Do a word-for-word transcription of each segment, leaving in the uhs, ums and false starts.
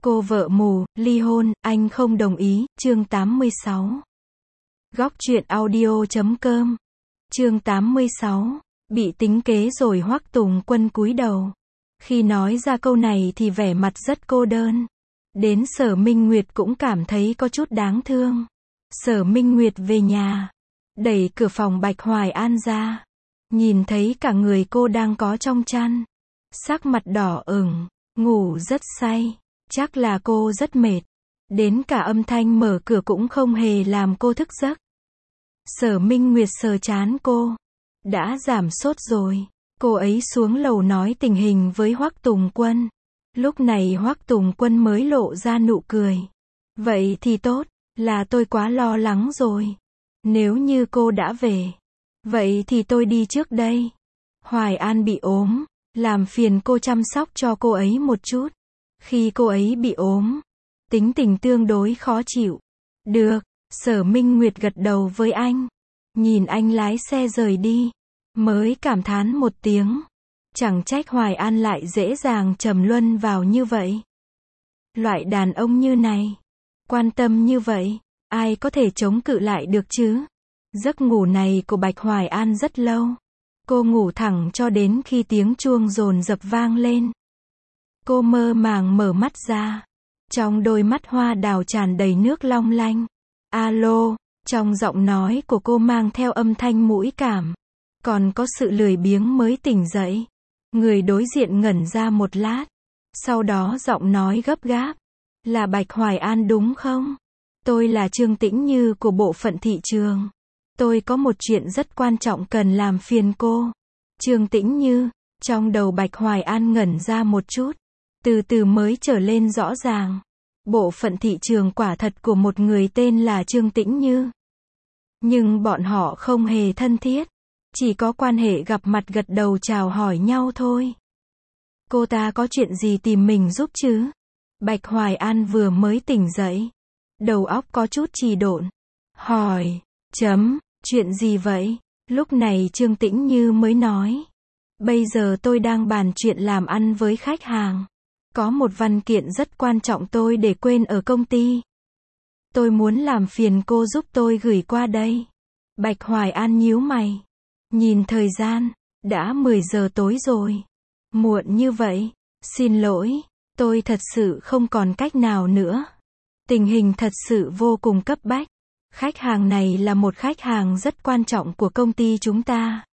Cô vợ mù, ly hôn, anh không đồng ý, chương tám mươi sáu. Góc truyện audio chấm com. Chương tám mươi sáu. Bị tính kế rồi Hoắc Tùng Quân cúi đầu. Khi nói ra câu này thì vẻ mặt rất cô đơn. Đến Sở Minh Nguyệt cũng cảm thấy có chút đáng thương. Sở Minh Nguyệt về nhà, đẩy cửa phòng Bạch Hoài An ra. Nhìn thấy cả người cô đang có trong chăn. Sắc mặt đỏ ửng, ngủ rất say. Chắc là cô rất mệt. Đến cả âm thanh mở cửa cũng không hề làm cô thức giấc. Sở Minh Nguyệt sờ trán cô. Đã giảm sốt rồi. Cô ấy xuống lầu nói tình hình với Hoắc Tùng Quân. Lúc này Hoắc Tùng Quân mới lộ ra nụ cười. Vậy thì tốt, là tôi quá lo lắng rồi. Nếu như cô đã về, vậy thì tôi đi trước đây. Hoài An bị ốm, làm phiền cô chăm sóc cho cô ấy một chút. Khi cô ấy bị ốm, tính tình tương đối khó chịu. Được, Sở Minh Nguyệt gật đầu với anh. Nhìn anh lái xe rời đi, mới cảm thán một tiếng. Chẳng trách Hoài An lại dễ dàng trầm luân vào như vậy. Loại đàn ông như này, quan tâm như vậy, ai có thể chống cự lại được chứ? Giấc ngủ này của Bạch Hoài An rất lâu. Cô ngủ thẳng cho đến khi tiếng chuông dồn dập vang lên. Cô mơ màng mở mắt ra. Trong đôi mắt hoa đào tràn đầy nước long lanh. Alo, trong giọng nói của cô mang theo âm thanh mũi cảm. Còn có sự lười biếng mới tỉnh dậy. Người đối diện ngẩn ra một lát. Sau đó giọng nói gấp gáp. Là Bạch Hoài An đúng không? Tôi là Trương Tĩnh Như của bộ phận thị trường. Tôi có một chuyện rất quan trọng cần làm phiền cô. Trương Tĩnh Như, trong đầu Bạch Hoài An ngẩn ra một chút. Từ từ mới trở lên rõ ràng. Bộ phận thị trường quả thật của một người tên là Trương Tĩnh Như. Nhưng bọn họ không hề thân thiết. Chỉ có quan hệ gặp mặt gật đầu chào hỏi nhau thôi. Cô ta có chuyện gì tìm mình giúp chứ? Bạch Hoài An vừa mới tỉnh dậy. Đầu óc có chút trì độn. Hỏi, chấm, chuyện gì vậy? Lúc này Trương Tĩnh Như mới nói. Bây giờ tôi đang bàn chuyện làm ăn với khách hàng. Có một văn kiện rất quan trọng tôi để quên ở công ty. Tôi muốn làm phiền cô giúp tôi gửi qua đây. Bạch Hoài An nhíu mày. Nhìn thời gian, đã mười giờ tối rồi. Muộn như vậy, xin lỗi, tôi thật sự không còn cách nào nữa. Tình hình thật sự vô cùng cấp bách. Khách hàng này là một khách hàng rất quan trọng của công ty chúng ta.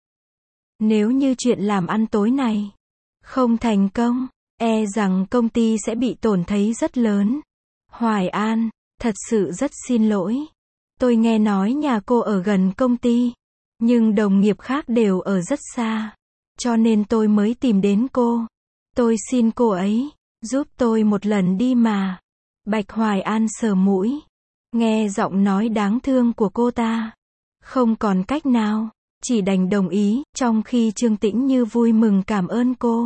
Nếu như chuyện làm ăn tối này không thành công, e rằng công ty sẽ bị tổn thất rất lớn. Hoài An, thật sự rất xin lỗi. Tôi nghe nói nhà cô ở gần công ty, nhưng đồng nghiệp khác đều ở rất xa. Cho nên tôi mới tìm đến cô. Tôi xin cô ấy giúp tôi một lần đi mà. Bạch Hoài An sờ mũi. Nghe giọng nói đáng thương của cô ta. Không còn cách nào, chỉ đành đồng ý, trong khi Trương Tĩnh Như vui mừng cảm ơn cô.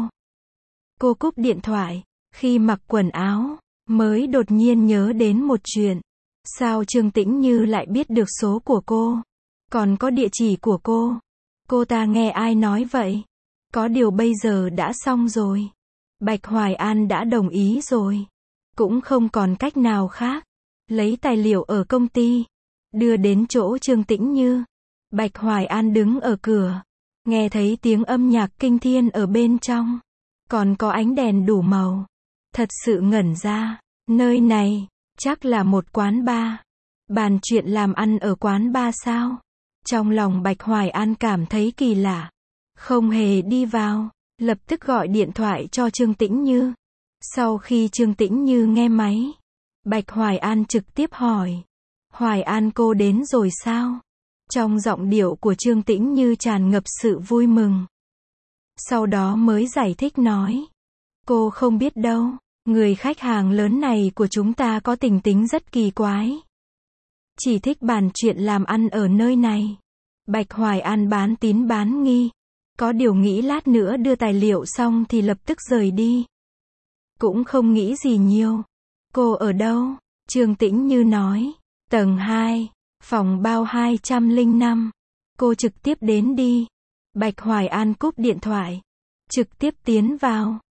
Cô cúp điện thoại, khi mặc quần áo, mới đột nhiên nhớ đến một chuyện. Sao Trương Tĩnh Như lại biết được số của cô? Còn có địa chỉ của cô? Cô ta nghe ai nói vậy? Có điều bây giờ đã xong rồi. Bạch Hoài An đã đồng ý rồi. Cũng không còn cách nào khác. Lấy tài liệu ở công ty, đưa đến chỗ Trương Tĩnh Như. Bạch Hoài An đứng ở cửa, nghe thấy tiếng âm nhạc kinh thiên ở bên trong. Còn có ánh đèn đủ màu. Thật sự ngẩn ra. Nơi này, chắc là một quán bar. Bàn chuyện làm ăn ở quán bar sao? Trong lòng Bạch Hoài An cảm thấy kỳ lạ. Không hề đi vào, lập tức gọi điện thoại cho Trương Tĩnh Như. Sau khi Trương Tĩnh Như nghe máy, Bạch Hoài An trực tiếp hỏi. Hoài An cô đến rồi sao? Trong giọng điệu của Trương Tĩnh Như tràn ngập sự vui mừng. Sau đó mới giải thích nói. Cô không biết đâu, người khách hàng lớn này của chúng ta có tình tính rất kỳ quái. Chỉ thích bàn chuyện làm ăn ở nơi này. Bạch Hoài An bán tín bán nghi. Có điều nghĩ lát nữa đưa tài liệu xong thì lập tức rời đi. Cũng không nghĩ gì nhiều. Cô ở đâu? Trương Tĩnh Như nói. Tầng hai, phòng bao hai trăm lẻ năm. Cô trực tiếp đến đi. Bạch Hoài An cúp điện thoại. Trực tiếp tiến vào.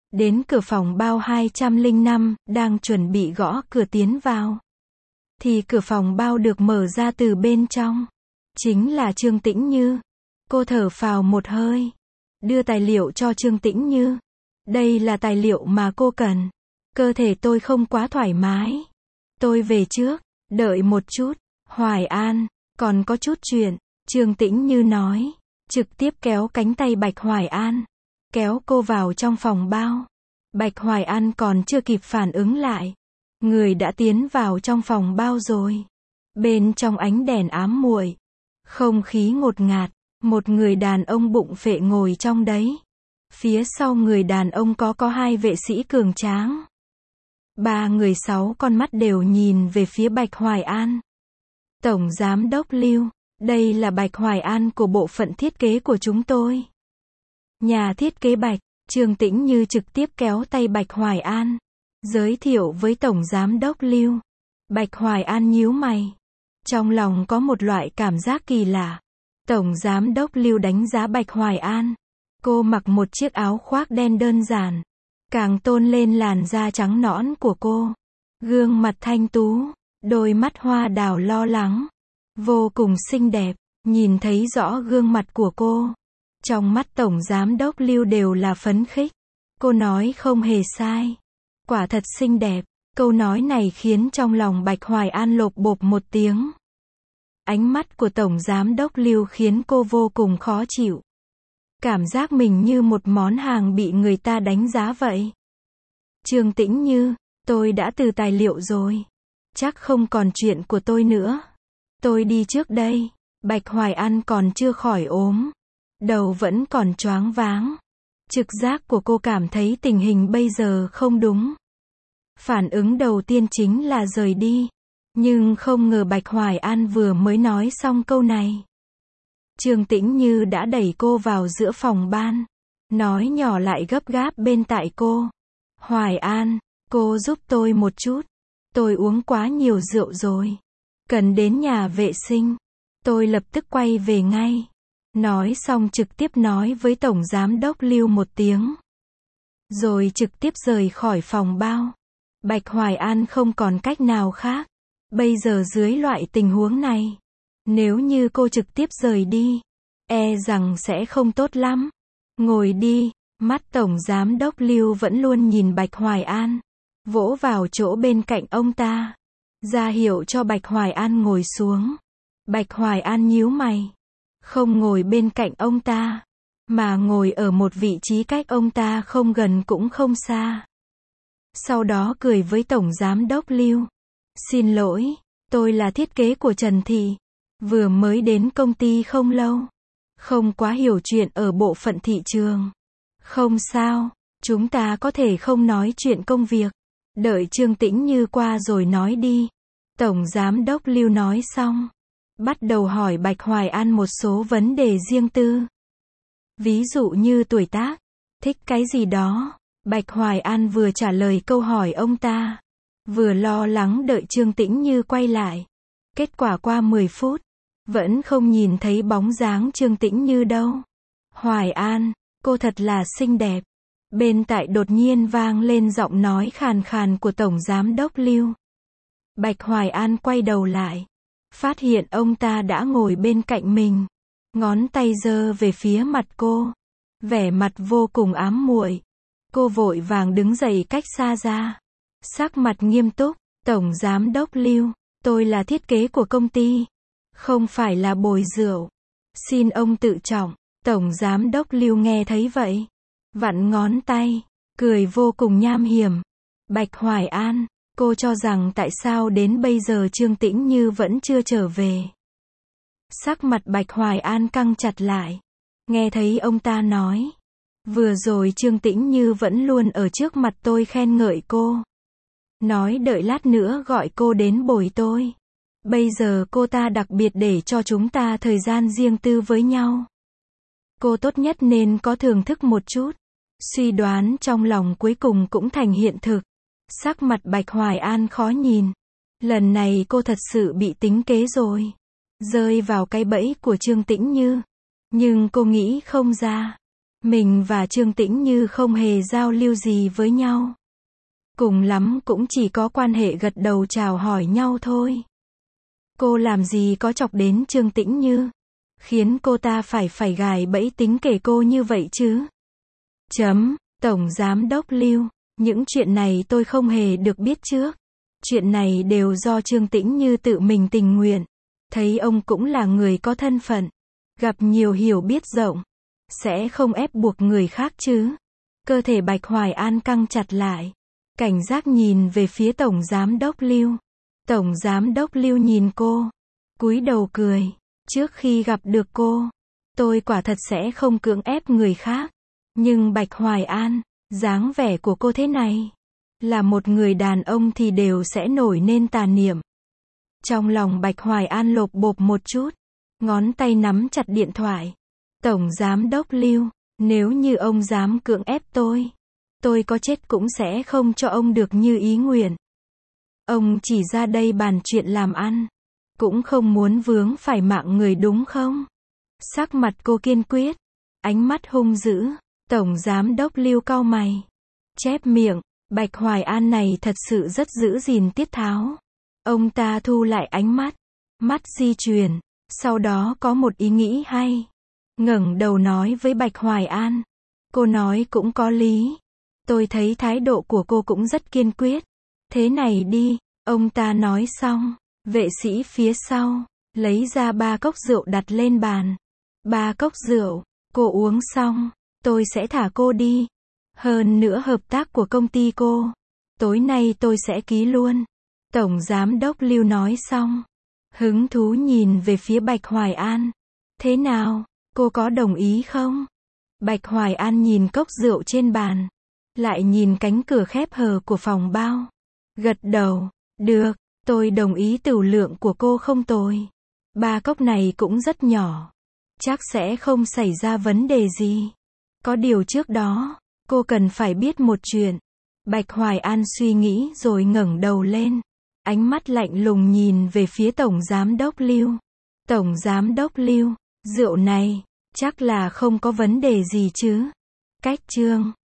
Đến cửa phòng bao hai trăm lẻ năm, đang chuẩn bị gõ cửa tiến vào. Thì cửa phòng bao được mở ra từ bên trong. Chính là Trương Tĩnh Như. Cô thở phào một hơi. Đưa tài liệu cho Trương Tĩnh Như. Đây là tài liệu mà cô cần. Cơ thể tôi không quá thoải mái. Tôi về trước. Đợi một chút. Hoài An, còn có chút chuyện. Trương Tĩnh Như nói. Trực tiếp kéo cánh tay Bạch Hoài An. Kéo cô vào trong phòng bao. Bạch Hoài An còn chưa kịp phản ứng lại. Người đã tiến vào trong phòng bao rồi. Bên trong ánh đèn ám muội. Không khí ngột ngạt. Một người đàn ông bụng phệ ngồi trong đấy. Phía sau người đàn ông có có hai vệ sĩ cường tráng. Ba người sáu con mắt đều nhìn về phía Bạch Hoài An. Tổng Giám đốc Lưu, đây là Bạch Hoài An của bộ phận thiết kế của chúng tôi. Nhà thiết kế Bạch, Trương Tĩnh Như trực tiếp kéo tay Bạch Hoài An. Giới thiệu với Tổng Giám đốc Lưu. Bạch Hoài An nhíu mày. Trong lòng có một loại cảm giác kỳ lạ. Tổng Giám đốc Lưu đánh giá Bạch Hoài An. Cô mặc một chiếc áo khoác đen đơn giản. Càng tôn lên làn da trắng nõn của cô. Gương mặt thanh tú. Đôi mắt hoa đào lo lắng. Vô cùng xinh đẹp. Nhìn thấy rõ gương mặt của cô. Trong mắt Tổng Giám đốc Lưu đều là phấn khích. Cô nói không hề sai. Quả thật xinh đẹp. Câu nói này khiến trong lòng Bạch Hoài An lộp bộp một tiếng. Ánh mắt của Tổng Giám đốc Lưu khiến cô vô cùng khó chịu. Cảm giác mình như một món hàng bị người ta đánh giá vậy. Trương Tĩnh Như, tôi đã từ tài liệu rồi. Chắc không còn chuyện của tôi nữa. Tôi đi trước đây. Bạch Hoài An còn chưa khỏi ốm. Đầu vẫn còn choáng váng. Trực giác của cô cảm thấy tình hình bây giờ không đúng. Phản ứng đầu tiên chính là rời đi. Nhưng không ngờ Bạch Hoài An vừa mới nói xong câu này. Trương Tĩnh Như đã đẩy cô vào giữa phòng ban. Nói nhỏ lại gấp gáp bên tai cô. Hoài An, cô giúp tôi một chút. Tôi uống quá nhiều rượu rồi. Cần đến nhà vệ sinh. Tôi lập tức quay về ngay. Nói xong trực tiếp nói với Tổng Giám đốc Lưu một tiếng. Rồi trực tiếp rời khỏi phòng bao. Bạch Hoài An không còn cách nào khác. Bây giờ dưới loại tình huống này. Nếu như cô trực tiếp rời đi. E rằng sẽ không tốt lắm. Ngồi đi. Mắt Tổng Giám đốc Lưu vẫn luôn nhìn Bạch Hoài An. Vỗ vào chỗ bên cạnh ông ta. Ra hiệu cho Bạch Hoài An ngồi xuống. Bạch Hoài An nhíu mày. Không ngồi bên cạnh ông ta. Mà ngồi ở một vị trí cách ông ta không gần cũng không xa. Sau đó cười với Tổng Giám đốc Lưu. Xin lỗi, tôi là thiết kế của Trần Thị. Vừa mới đến công ty không lâu. Không quá hiểu chuyện ở bộ phận thị trường. Không sao, chúng ta có thể không nói chuyện công việc. Đợi Trương Tĩnh Như qua rồi nói đi. Tổng Giám đốc Lưu nói xong. Bắt đầu hỏi Bạch Hoài An một số vấn đề riêng tư. Ví dụ như tuổi tác, thích cái gì đó. Bạch Hoài An vừa trả lời câu hỏi ông ta. Vừa lo lắng đợi Trương Tĩnh Như quay lại. Kết quả qua mười phút. Vẫn không nhìn thấy bóng dáng Trương Tĩnh Như đâu. Hoài An, cô thật là xinh đẹp. Bên tai đột nhiên vang lên giọng nói khàn khàn của Tổng Giám đốc Lưu. Bạch Hoài An quay đầu lại. Phát hiện ông ta đã ngồi bên cạnh mình. Ngón tay giơ về phía mặt cô. Vẻ mặt vô cùng ám muội. Cô vội vàng đứng dậy cách xa ra. Sắc mặt nghiêm túc. Tổng Giám đốc Lưu, tôi là thiết kế của công ty. Không phải là bồi rượu. Xin ông tự trọng. Tổng Giám đốc Lưu nghe thấy vậy. Vặn ngón tay. Cười vô cùng nham hiểm. Bạch Hoài An, cô cho rằng tại sao đến bây giờ Trương Tĩnh Như vẫn chưa trở về. Sắc mặt Bạch Hoài An căng chặt lại. Nghe thấy ông ta nói. Vừa rồi Trương Tĩnh Như vẫn luôn ở trước mặt tôi khen ngợi cô. Nói đợi lát nữa gọi cô đến bồi tôi. Bây giờ cô ta đặc biệt để cho chúng ta thời gian riêng tư với nhau. Cô tốt nhất nên có thưởng thức một chút. Suy đoán trong lòng cuối cùng cũng thành hiện thực. Sắc mặt Bạch Hoài An khó nhìn. Lần này cô thật sự bị tính kế rồi. Rơi vào cái bẫy của Trương Tĩnh Như. Nhưng cô nghĩ không ra. Mình và Trương Tĩnh Như không hề giao lưu gì với nhau. Cùng lắm cũng chỉ có quan hệ gật đầu chào hỏi nhau thôi. Cô làm gì có chọc đến Trương Tĩnh Như, khiến cô ta phải phải gài bẫy tính kể cô như vậy chứ. Chấm, Tổng Giám Đốc Lưu, những chuyện này tôi không hề được biết trước. Chuyện này đều do Trương Tĩnh Như tự mình tình nguyện. Thấy ông cũng là người có thân phận, gặp nhiều hiểu biết rộng, sẽ không ép buộc người khác chứ. Cơ thể Bạch Hoài An căng chặt lại, cảnh giác nhìn về phía Tổng Giám Đốc Lưu. Tổng Giám Đốc Lưu nhìn cô, cúi đầu cười. Trước khi gặp được cô, tôi quả thật sẽ không cưỡng ép người khác. Nhưng Bạch Hoài An, dáng vẻ của cô thế này, là một người đàn ông thì đều sẽ nổi lên tà niệm. Trong lòng Bạch Hoài An lộp bộp một chút, ngón tay nắm chặt điện thoại. Tổng Giám Đốc Lưu, nếu như ông dám cưỡng ép tôi, tôi có chết cũng sẽ không cho ông được như ý nguyện. Ông chỉ ra đây bàn chuyện làm ăn, cũng không muốn vướng phải mạng người đúng không? Sắc mặt cô kiên quyết, ánh mắt hung dữ. Tổng Giám Đốc Lưu cau mày, chép miệng. Bạch Hoài An này thật sự rất giữ gìn tiết tháo. Ông ta thu lại ánh mắt, mắt di chuyển, sau đó có một ý nghĩ hay. Ngẩng đầu nói với Bạch Hoài An, cô nói cũng có lý. Tôi thấy thái độ của cô cũng rất kiên quyết. Thế này đi, ông ta nói xong, vệ sĩ phía sau lấy ra ba cốc rượu đặt lên bàn. Ba cốc rượu, cô uống xong, tôi sẽ thả cô đi. Hơn nữa hợp tác của công ty cô, tối nay tôi sẽ ký luôn. Tổng Giám Đốc Lưu nói xong, hứng thú nhìn về phía Bạch Hoài An. Thế nào, cô có đồng ý không? Bạch Hoài An nhìn cốc rượu trên bàn, lại nhìn cánh cửa khép hờ của phòng bao. Gật đầu, được, tôi đồng ý, tửu lượng của cô không tồi. Ba cốc này cũng rất nhỏ, chắc sẽ không xảy ra vấn đề gì. Có điều trước đó, cô cần phải biết một chuyện. Bạch Hoài An suy nghĩ rồi ngẩng đầu lên, ánh mắt lạnh lùng nhìn về phía Tổng Giám Đốc Lưu. Tổng Giám Đốc Lưu, rượu này, chắc là không có vấn đề gì chứ? Cách chương